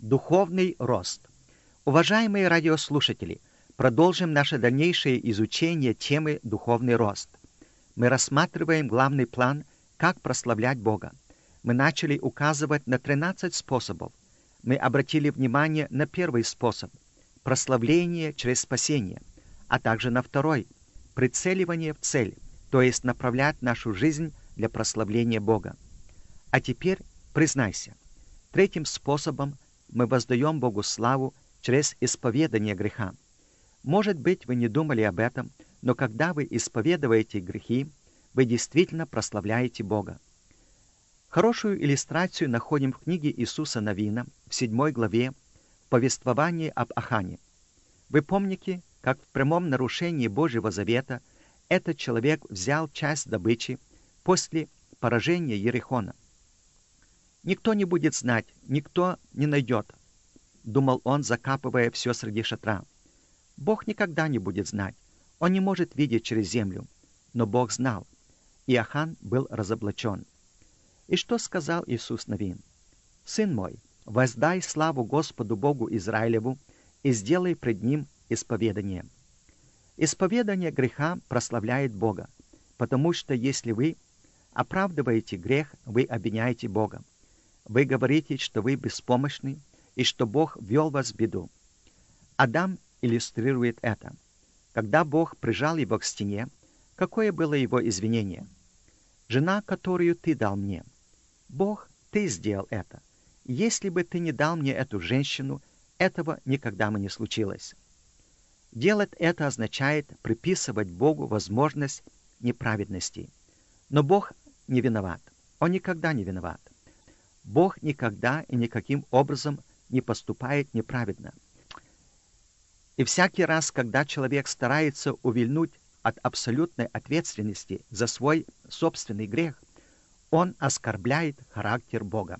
Духовный рост. Уважаемые радиослушатели, продолжим наше дальнейшее изучение темы «Духовный рост». Мы рассматриваем главный план «Как прославлять Бога». Мы начали указывать на 13 способов. Мы обратили внимание на первый способ – прославление через спасение, а также на второй – прицеливание в цель, то есть направлять нашу жизнь для прославления Бога. А теперь признайся, третьим способом мы воздаем Богу славу через исповедание греха. Может быть, вы не думали об этом, но когда вы исповедуете грехи, вы действительно прославляете Бога. Хорошую иллюстрацию находим в книге Иисуса Навина в 7 главе в повествовании об Ахане. Вы помните, как в прямом нарушении Божьего завета этот человек взял часть добычи после поражения Ерихона. «Никто не будет знать, никто не найдет», — думал он, закапывая все среди шатра. «Бог никогда не будет знать, он не может видеть через землю». Но Бог знал, и Ахан был разоблачен. И что сказал Иисус Навин? «Сын мой, воздай славу Господу Богу Израилеву и сделай пред Ним исповедание». Исповедание греха прославляет Бога, потому что если вы оправдываете грех, вы обвиняете Бога. Вы говорите, что вы беспомощны и что Бог ввел вас в беду. Адам иллюстрирует это. Когда Бог прижал его к стене, какое было его извинение? «Жена, которую ты дал мне». Бог, ты сделал это. Если бы ты не дал мне эту женщину, этого никогда бы не случилось. Делать это означает приписывать Богу возможность неправедности. Но Бог не виноват. Он никогда не виноват. Бог никогда и никаким образом не поступает неправедно. И всякий раз, когда человек старается увильнуть от абсолютной ответственности за свой собственный грех, он оскорбляет характер Бога.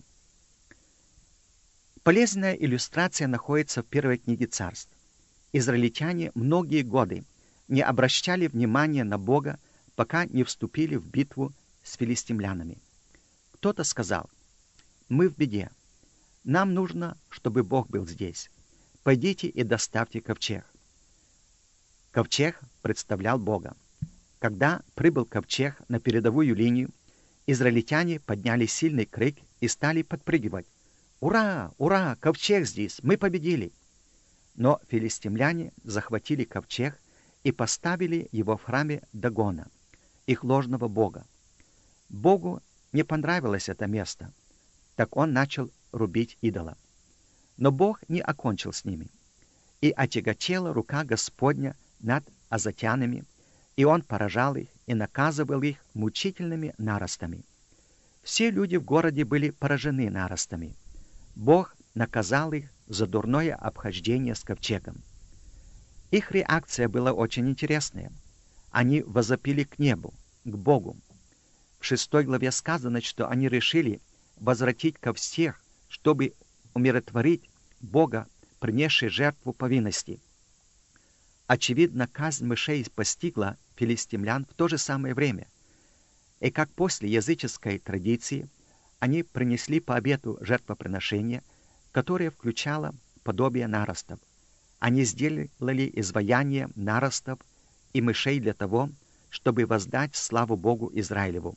Полезная иллюстрация находится в первой книге Царств. Израильтяне многие годы не обращали внимания на Бога, пока не вступили в битву с филистимлянами. Кто-то сказал: «Мы в беде. Нам нужно, чтобы Бог был здесь. Пойдите и доставьте ковчег». Ковчег представлял Бога. Когда прибыл ковчег на передовую линию, израильтяне подняли сильный крик и стали подпрыгивать. «Ура! Ура! Ковчег здесь! Мы победили!» Но филистимляне захватили ковчег и поставили его в храме Дагона, их ложного бога. Богу не понравилось это место, так он начал рубить идола. Но Бог не окончил с ними. И отяготела рука Господня над азотянами, и он поражал их и наказывал их мучительными наростами. Все люди в городе были поражены наростами. Бог наказал их за дурное обхождение с ковчегом. Их реакция была очень интересная. Они возопили к небу, к Богу. В 6 главе сказано, что они решили возвратить ковчег, чтобы умиротворить Бога, принесший жертву повинности. Очевидно, казнь мышей постигла филистимлян в то же самое время. И как после языческой традиции, они принесли по обету жертвоприношение, которое включало подобие наростов. Они сделали изваяние наростов и мышей для того, чтобы воздать славу Богу Израилеву.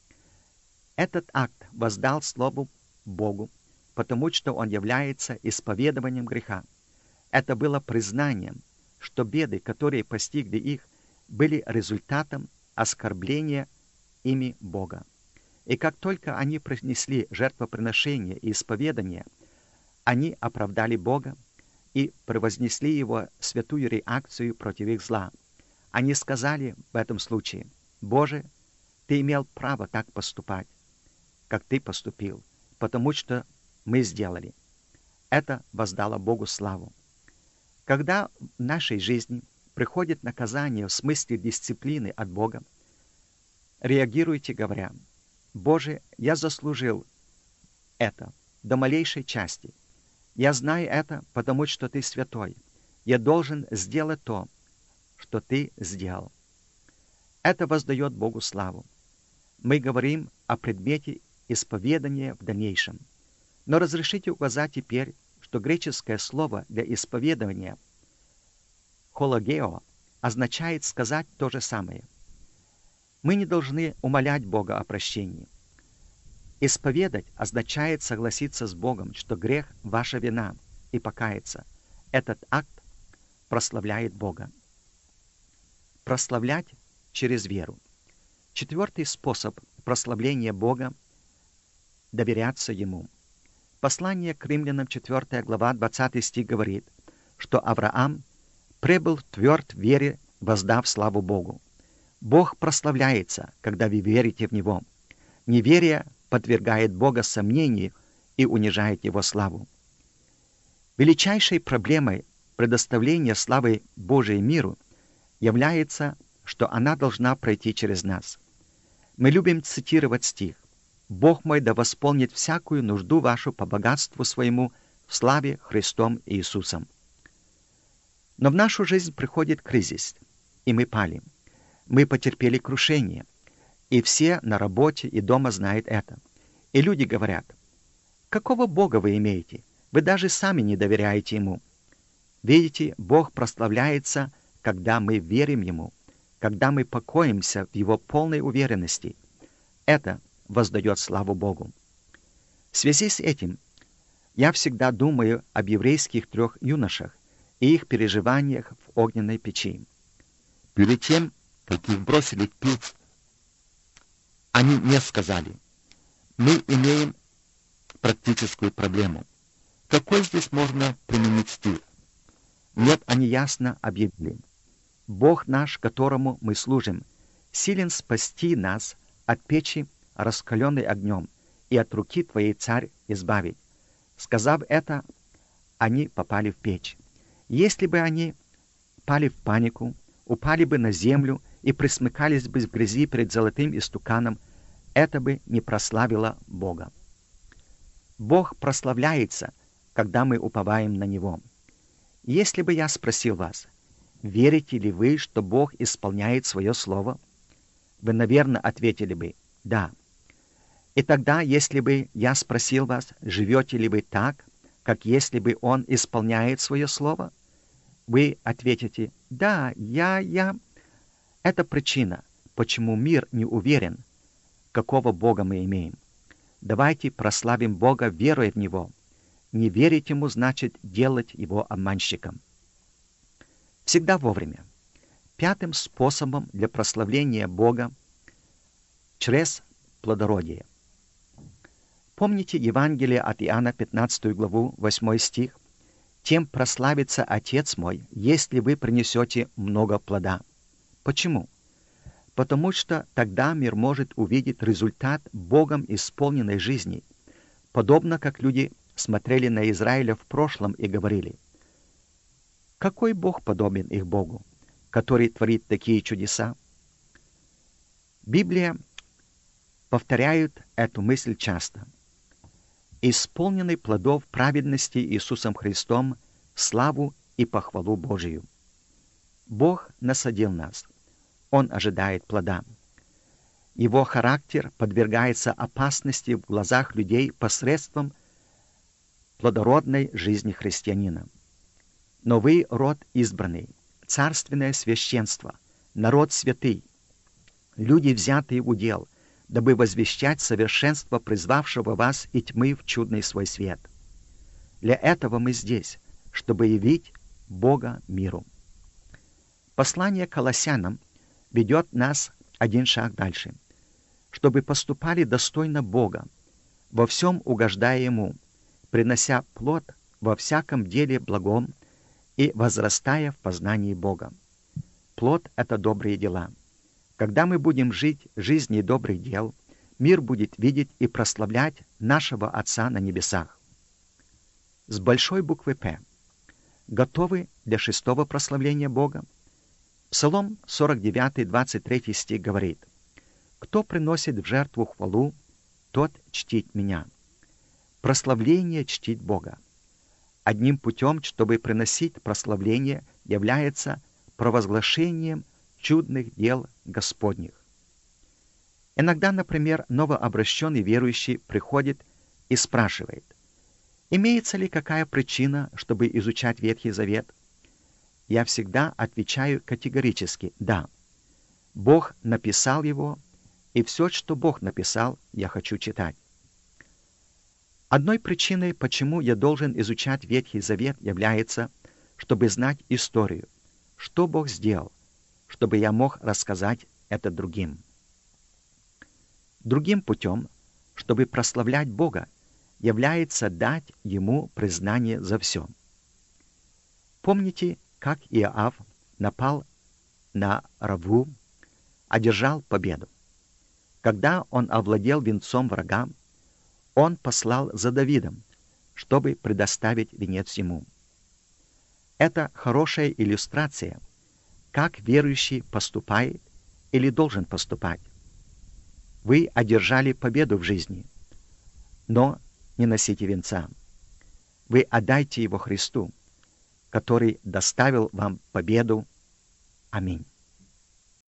Этот акт воздал славу Богу, потому что он является исповедованием греха. Это было признанием, что беды, которые постигли их, были результатом оскорбления ими Бога. И как только они принесли жертвоприношение и исповедание, они оправдали Бога и превознесли его святую реакцию против их зла. Они сказали в этом случае: «Боже, ты имел право так поступать, как ты поступил, потому что мы сделали». Это воздало Богу славу. Когда в нашей жизни приходит наказание в смысле дисциплины от Бога, реагируйте, говоря: «Боже, я заслужил это до малейшей части. Я знаю это, потому что ты святой. Я должен сделать то, что ты сделал». Это воздает Богу славу. Мы говорим о предмете исповедания в дальнейшем. Но разрешите указать теперь, что что греческое слово для исповедования «хологео» означает сказать то же самое. Мы не должны умолять Бога о прощении. Исповедать означает согласиться с Богом, что грех – ваша вина, и покаяться. Этот акт прославляет Бога. Прославлять через веру. Четвертый способ прославления Бога – доверяться Ему. Послание к Римлянам, 4 глава, 20 стих говорит, что Авраам пребыл тверд в вере, воздав славу Богу. Бог прославляется, когда вы верите в Него. Неверие подвергает Бога сомнению и унижает Его славу. Величайшей проблемой предоставления славы Божией миру является, что она должна пройти через нас. Мы любим цитировать стих: «Бог мой да восполнит всякую нужду вашу по богатству своему в славе Христом Иисусом». Но в нашу жизнь приходит кризис, и мы пали. Мы потерпели крушение, и все на работе и дома знают это. И люди говорят: «Какого Бога вы имеете? Вы даже сами не доверяете Ему». Видите, Бог прославляется, когда мы верим Ему, когда мы покоимся в Его полной уверенности. Это воздает славу Богу. В связи с этим я всегда думаю об еврейских 3 юношах и их переживаниях в огненной печи. Перед тем, как их бросили в печь, они не сказали: «Мы имеем практическую проблему. Какой здесь можно применить стих?» Нет, они ясно объявили: «Бог наш, которому мы служим, силен спасти нас от печи, раскаленной огнем, и от руки твоей, царь, избавить». Сказав это, они попали в печь. Если бы они пали в панику, упали бы на землю и присмыкались бы в грязи перед золотым истуканом, это бы не прославило Бога. Бог прославляется, когда мы уповаем на Него. Если бы я спросил вас, верите ли вы, что Бог исполняет свое слово, вы, наверное, ответили бы «да». И тогда, если бы я спросил вас, живете ли вы так, как если бы Он исполняет свое слово, вы ответите «да, я». Это причина, почему мир не уверен, какого Бога мы имеем. Давайте прославим Бога, веруя в Него. Не верить Ему значит делать Его обманщиком. Всегда вовремя. 5 способом для прославления Бога через плодородие. Помните Евангелие от Иоанна, 15 главу, 8 стих? «Тем прославится Отец мой, если вы принесете много плода». Почему? Потому что тогда мир может увидеть результат Богом исполненной жизни, подобно как люди смотрели на Израиля в прошлом и говорили: «Какой Бог подобен их Богу, который творит такие чудеса?» Библия повторяет эту мысль часто. Исполненный плодов праведности Иисусом Христом в славу и похвалу Божию. Бог насадил нас. Он ожидает плода. Его характер подвергается опасности в глазах людей посредством плодородной жизни христианина. Но вы род избранный, царственное священство, народ святый, люди, взятые в удел, дабы возвещать совершенство призвавшего вас и тьмы в чудный свой свет. Для этого мы здесь, чтобы явить Бога миру. Послание к Колоссянам ведет нас один шаг дальше, чтобы поступали достойно Бога, во всем угождая Ему, принося плод во всяком деле благом и возрастая в познании Бога. Плод — это добрые дела. Когда мы будем жить жизнью добрых дел, мир будет видеть и прославлять нашего Отца на небесах. С большой буквы «П». Готовы для 6-го прославления Бога? Псалом 49, 23 стих говорит: «Кто приносит в жертву хвалу, тот чтит меня». Прославление чтит Бога. Одним путем, чтобы приносить прославление, является провозглашением чудных дел Господних. Иногда, например, новообращенный верующий приходит и спрашивает: Имеется ли какая причина, чтобы изучать Ветхий Завет? Я всегда отвечаю категорически «да». Бог написал его, и все, что Бог написал, я хочу читать. Одной причиной, почему я должен изучать Ветхий Завет, является, чтобы знать историю, что Бог сделал, чтобы я мог рассказать это другим. Другим путем, чтобы прославлять Бога, является дать Ему признание за все. Помните, как Иоав напал на Равву, одержал победу? Когда он овладел венцом врага, он послал за Давидом, чтобы предоставить венец ему. Это хорошая иллюстрация, как верующий поступает или должен поступать. Вы одержали победу в жизни, но не носите венца. Вы отдайте его Христу, который доставил вам победу. Аминь.